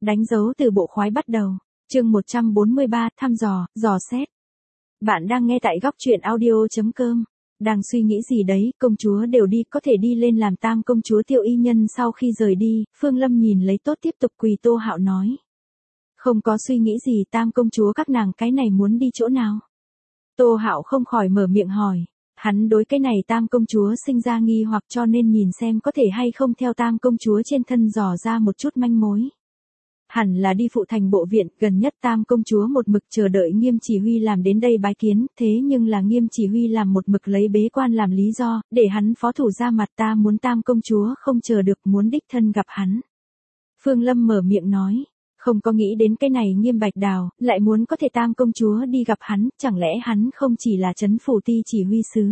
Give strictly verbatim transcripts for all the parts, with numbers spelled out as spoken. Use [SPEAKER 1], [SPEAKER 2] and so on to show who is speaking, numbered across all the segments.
[SPEAKER 1] Đánh dấu từ bộ khoái bắt đầu. Chương một trăm bốn mươi ba, thăm dò, dò xét. Bạn đang nghe tại góc truyện audio chấm com. Đang suy nghĩ gì đấy, công chúa đều đi, có thể đi lên làm tam công chúa Tiêu Y Nhân. Sau khi rời đi, Phương Lâm nhìn lấy tốt tiếp tục quỳ Tô Hạo nói. Không có suy nghĩ gì, tam công chúa các nàng cái này muốn đi chỗ nào? Tô Hạo không khỏi mở miệng hỏi. Hắn đối cái này tam công chúa sinh ra nghi hoặc, cho nên nhìn xem có thể hay không theo tam công chúa trên thân dò ra một chút manh mối. Hẳn là đi phụ thành bộ viện, gần nhất tam công chúa một mực chờ đợi Nghiêm Chỉ Huy làm đến đây bái kiến, thế nhưng là Nghiêm Chỉ Huy làm một mực lấy bế quan làm lý do, để hắn phó thủ ra mặt, ta muốn tam công chúa không chờ được muốn đích thân gặp hắn. Phương Lâm mở miệng nói, không có nghĩ đến cái này Nghiêm Bạch Đào, lại muốn có thể tam công chúa đi gặp hắn, chẳng lẽ hắn không chỉ là trấn phủ ti chỉ huy sứ?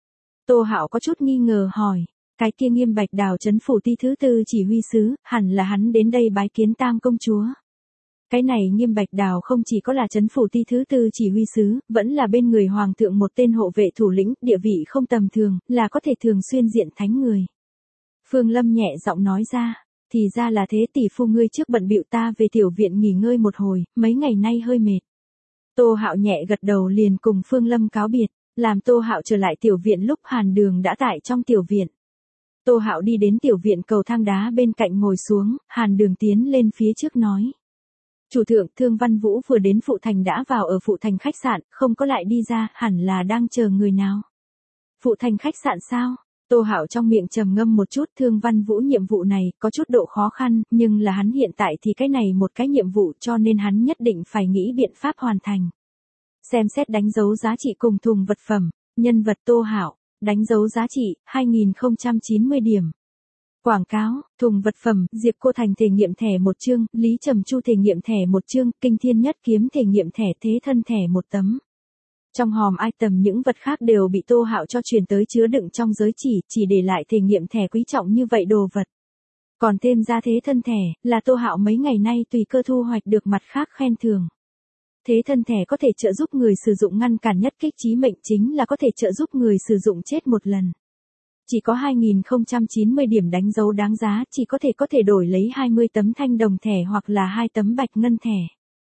[SPEAKER 1] Tô Hạo có chút nghi ngờ hỏi. Cái kia Nghiêm Bạch Đào trấn phủ ti thứ tư chỉ huy sứ, hẳn là hắn đến đây bái kiến tam công chúa. Cái này Nghiêm Bạch Đào không chỉ có là trấn phủ ti thứ tư chỉ huy sứ, vẫn là bên người hoàng thượng một tên hộ vệ thủ lĩnh, địa vị không tầm thường, là có thể thường xuyên diện thánh người. Phương Lâm nhẹ giọng nói ra, thì ra là thế, tỷ phu ngươi trước bận bịu, ta về tiểu viện nghỉ ngơi một hồi, mấy ngày nay hơi mệt. Tô Hạo nhẹ gật đầu liền cùng Phương Lâm cáo biệt, làm Tô Hạo trở lại tiểu viện lúc Hàn Đường đã tại trong tiểu viện. Tô Hạo đi đến tiểu viện cầu thang đá bên cạnh ngồi xuống, Hàn Đường tiến lên phía trước nói. Chủ thượng, Thương Văn Vũ vừa đến phụ thành đã vào ở phụ thành khách sạn, không có lại đi ra, hẳn là đang chờ người nào. Phụ thành khách sạn sao? Tô Hạo trong miệng trầm ngâm một chút, Thương Văn Vũ nhiệm vụ này có chút độ khó khăn, nhưng là hắn hiện tại thì cái này một cái nhiệm vụ cho nên hắn nhất định phải nghĩ biện pháp hoàn thành. Xem xét đánh dấu giá trị cùng thùng vật phẩm, nhân vật Tô Hạo. Đánh dấu giá trị, hai nghìn không trăm chín mươi điểm. Quảng cáo, thùng vật phẩm, Diệp Cô Thành thể nghiệm thẻ một chương, Lý Trầm Chu thể nghiệm thẻ một chương, Kinh Thiên Nhất Kiếm thể nghiệm thẻ thế thân thẻ một tấm. Trong hòm item những vật khác đều bị Tô Hạo cho chuyển tới chứa đựng trong giới chỉ, chỉ để lại thể nghiệm thẻ quý trọng như vậy đồ vật. Còn thêm ra thế thân thẻ, là Tô Hạo mấy ngày nay tùy cơ thu hoạch được mặt khác khen thưởng. Thế thân thẻ có thể trợ giúp người sử dụng ngăn cản nhất kích chí mệnh, chính là có thể trợ giúp người sử dụng chết một lần. Chỉ có hai nghìn không trăm chín mươi điểm đánh dấu đáng giá, chỉ có thể có thể đổi lấy hai mươi tấm thanh đồng thẻ hoặc là hai tấm bạch ngân thẻ.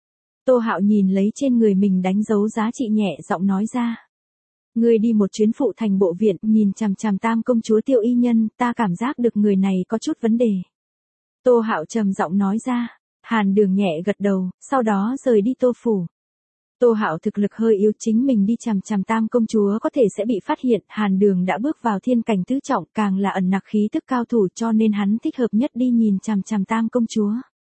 [SPEAKER 1] Tô Hạo nhìn lấy trên người mình đánh dấu giá trị nhẹ giọng nói ra. Người đi một chuyến phụ thành bộ viện, nhìn chằm chằm tam công chúa Tiêu Y Nhân, ta cảm giác được người này có chút vấn đề. Tô Hạo trầm giọng nói ra. Hàn Đường nhẹ gật đầu, sau đó rời đi Tô phủ. Tô Hạo thực lực hơi yếu, chính mình đi chằm chằm tam công chúa có thể sẽ bị phát hiện, Hàn Đường đã bước vào thiên cảnh tứ trọng, càng là ẩn nặc khí tức cao thủ, cho nên hắn thích hợp nhất đi nhìn chằm chằm tam công chúa.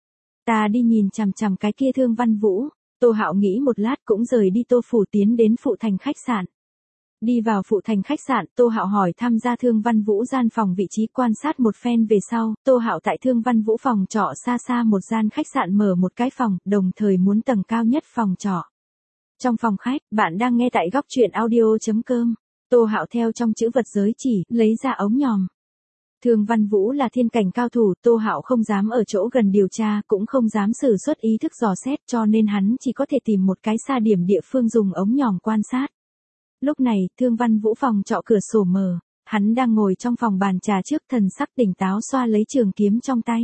[SPEAKER 1] Ta đi nhìn chằm chằm cái kia Thương Văn Vũ. Tô Hạo nghĩ một lát cũng rời đi Tô phủ tiến đến phụ thành khách sạn. Đi vào phụ thành khách sạn, Tô Hạo hỏi tham gia Thương Văn Vũ gian phòng vị trí, quan sát một phen về sau, Tô Hạo tại Thương Văn Vũ phòng trọ xa xa một gian khách sạn mở một cái phòng, đồng thời muốn tầng cao nhất phòng trọ. Trong phòng khách, bạn đang nghe tại góc truyện audio chấm com. Tô Hạo theo trong chữ vật giới chỉ, lấy ra ống nhòm. Thương Văn Vũ là thiên cảnh cao thủ, Tô Hạo không dám ở chỗ gần điều tra, cũng không dám sử xuất ý thức dò xét, cho nên hắn chỉ có thể tìm một cái xa điểm địa phương dùng ống nhòm quan sát. Lúc này, Thương Văn Vũ phòng trọ cửa sổ mở, hắn đang ngồi trong phòng bàn trà trước, thần sắc tỉnh táo xoa lấy trường kiếm trong tay.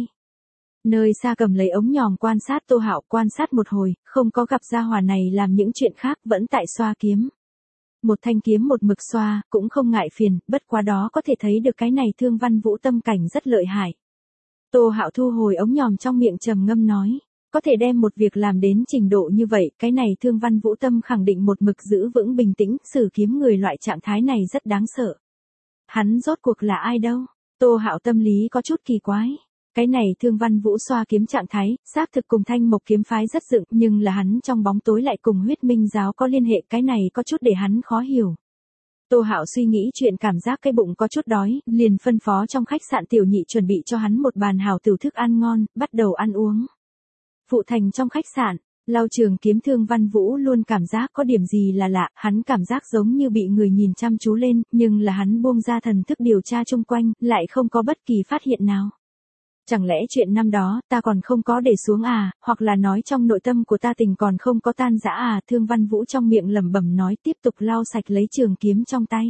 [SPEAKER 1] Nơi xa cầm lấy ống nhòm quan sát Tô Hạo, quan sát một hồi, không có gặp gia hỏa này làm những chuyện khác, vẫn tại xoa kiếm. Một thanh kiếm một mực xoa, cũng không ngại phiền, bất quá đó có thể thấy được cái này Thương Văn Vũ tâm cảnh rất lợi hại. Tô Hạo thu hồi ống nhòm trong miệng trầm ngâm nói, có thể đem một việc làm đến trình độ như vậy, cái này Thương Văn Vũ tâm khẳng định một mực giữ vững bình tĩnh, sử kiếm người loại trạng thái này rất đáng sợ. Hắn rốt cuộc là ai đâu? Tô Hạo tâm lý có chút kỳ quái. Cái này Thương Văn Vũ xoa kiếm trạng thái, xác thực cùng Thanh Mộc kiếm phái rất dựng, nhưng là hắn trong bóng tối lại cùng Huyết Minh giáo có liên hệ, cái này có chút để hắn khó hiểu. Tô Hạo suy nghĩ chuyện, cảm giác cái bụng có chút đói, liền phân phó trong khách sạn tiểu nhị chuẩn bị cho hắn một bàn hảo tửu thức ăn ngon, bắt đầu ăn uống. Phụ thành trong khách sạn, lau trường kiếm Thương Văn Vũ luôn cảm giác có điểm gì là lạ, hắn cảm giác giống như bị người nhìn chăm chú lên, nhưng là hắn buông ra thần thức điều tra chung quanh, lại không có bất kỳ phát hiện nào. Chẳng lẽ chuyện năm đó, ta còn không có để xuống à, hoặc là nói trong nội tâm của ta tình còn không có tan rã à, Thương Văn Vũ trong miệng lẩm bẩm nói, tiếp tục lau sạch lấy trường kiếm trong tay.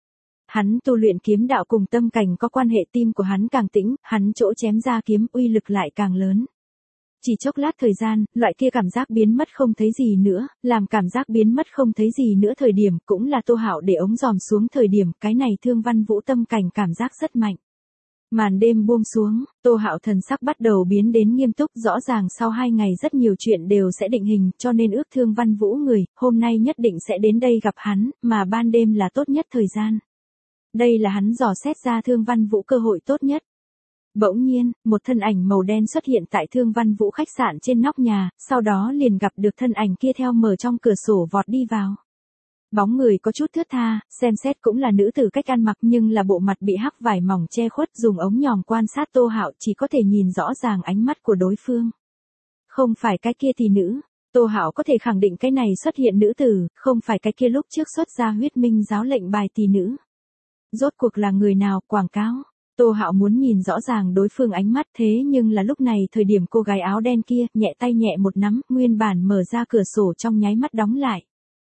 [SPEAKER 1] Hắn tu luyện kiếm đạo cùng tâm cảnh có quan hệ, tim của hắn càng tĩnh, hắn chỗ chém ra kiếm uy lực lại càng lớn. Chỉ chốc lát thời gian, loại kia cảm giác biến mất không thấy gì nữa, làm cảm giác biến mất không thấy gì nữa thời điểm cũng là Tô Hạo để ống giòm xuống thời điểm, cái này Thương Văn Vũ tâm cảnh cảm giác rất mạnh. Màn đêm buông xuống, Tô Hạo thần sắc bắt đầu biến đến nghiêm túc, rõ ràng sau hai ngày rất nhiều chuyện đều sẽ định hình, cho nên ước Thương Văn Vũ người, hôm nay nhất định sẽ đến đây gặp hắn, mà ban đêm là tốt nhất thời gian. Đây là hắn dò xét ra Thương Văn Vũ cơ hội tốt nhất. Bỗng nhiên, một thân ảnh màu đen xuất hiện tại Thương Văn Vũ khách sạn trên nóc nhà, sau đó liền gặp được thân ảnh kia theo mở trong cửa sổ vọt đi vào. Bóng người có chút thướt tha, xem xét cũng là nữ tử cách ăn mặc nhưng là bộ mặt bị hắc vải mỏng che khuất, dùng ống nhòm quan sát Tô Hạo chỉ có thể nhìn rõ ràng ánh mắt của đối phương. Không phải cái kia thì nữ, Tô Hạo có thể khẳng định cái này xuất hiện nữ tử, không phải cái kia lúc trước xuất ra huyết minh giáo lệnh bài tỷ nữ. Rốt cuộc là người nào, quảng cáo. Tô Hạo muốn nhìn rõ ràng đối phương ánh mắt, thế nhưng là lúc này thời điểm cô gái áo đen kia nhẹ tay nhẹ một nắm, nguyên bản mở ra cửa sổ trong nháy mắt đóng lại.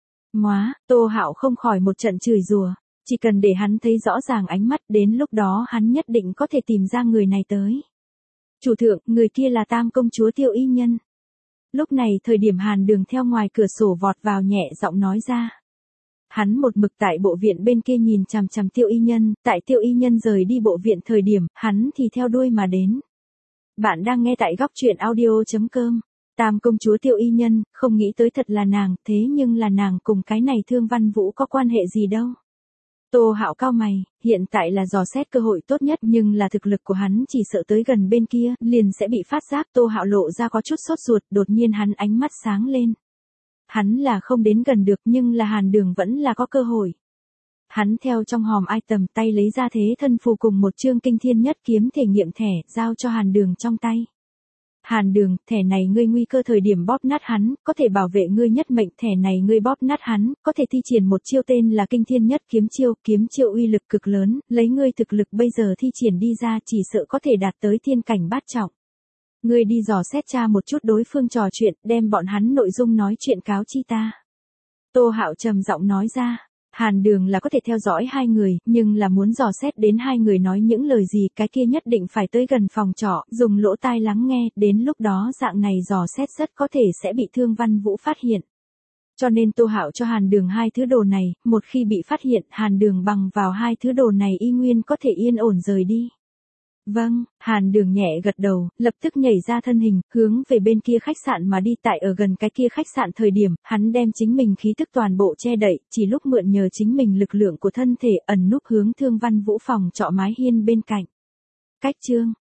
[SPEAKER 1] Móa, Tô Hạo không khỏi một trận chửi rủa, chỉ cần để hắn thấy rõ ràng ánh mắt, đến lúc đó hắn nhất định có thể tìm ra người này tới. Chủ thượng, người kia là Tam công chúa Tiêu Y Nhân. Lúc này thời điểm Hàn Đường theo ngoài cửa sổ vọt vào nhẹ giọng nói ra. Hắn một mực tại bộ viện bên kia nhìn chằm chằm Tiêu Y Nhân, tại Tiêu Y Nhân rời đi bộ viện thời điểm, hắn thì theo đuôi mà đến. Bạn đang nghe tại góc truyện audio chấm com. Tam công chúa Tiêu Y Nhân, không nghĩ tới thật là nàng, thế nhưng là nàng cùng cái này Thương Văn Vũ có quan hệ gì đâu. Tô Hạo cao mày, hiện tại là dò xét cơ hội tốt nhất nhưng là thực lực của hắn chỉ sợ tới gần bên kia, liền sẽ bị phát giác. Tô Hạo lộ ra có chút sốt ruột, đột nhiên hắn ánh mắt sáng lên. Hắn là không đến gần được nhưng là Hàn Đường vẫn là có cơ hội. Hắn theo trong hòm ai tầm tay lấy ra thế thân phù cùng một chương kinh thiên nhất kiếm thể nghiệm thẻ, giao cho Hàn Đường trong tay. Hàn Đường, thẻ này ngươi nguy cơ thời điểm bóp nát hắn, có thể bảo vệ ngươi nhất mệnh, thẻ này ngươi bóp nát hắn, có thể thi triển một chiêu tên là kinh thiên nhất kiếm chiêu, kiếm chiêu uy lực cực lớn, lấy ngươi thực lực bây giờ thi triển đi ra chỉ sợ có thể đạt tới thiên cảnh bát trọng. Ngươi đi dò xét tra một chút đối phương trò chuyện, đem bọn hắn nội dung nói chuyện cáo chi ta. Tô Hạo trầm giọng nói ra. Hàn Đường là có thể theo dõi hai người, nhưng là muốn dò xét đến hai người nói những lời gì, cái kia nhất định phải tới gần phòng trọ, dùng lỗ tai lắng nghe, đến lúc đó dạng này dò xét rất có thể sẽ bị Thương Văn Vũ phát hiện. Cho nên Tô Hạo cho Hàn Đường hai thứ đồ này, một khi bị phát hiện, Hàn Đường bằng vào hai thứ đồ này y nguyên có thể yên ổn rời đi. Vâng, Hàn Đường nhẹ gật đầu, lập tức nhảy ra thân hình, hướng về bên kia khách sạn mà đi. Tại ở gần cái kia khách sạn thời điểm, hắn đem chính mình khí tức toàn bộ che đậy, chỉ lúc mượn nhờ chính mình lực lượng của thân thể ẩn núp hướng Thương Văn Vũ phòng trọ mái hiên bên cạnh. Cách chương,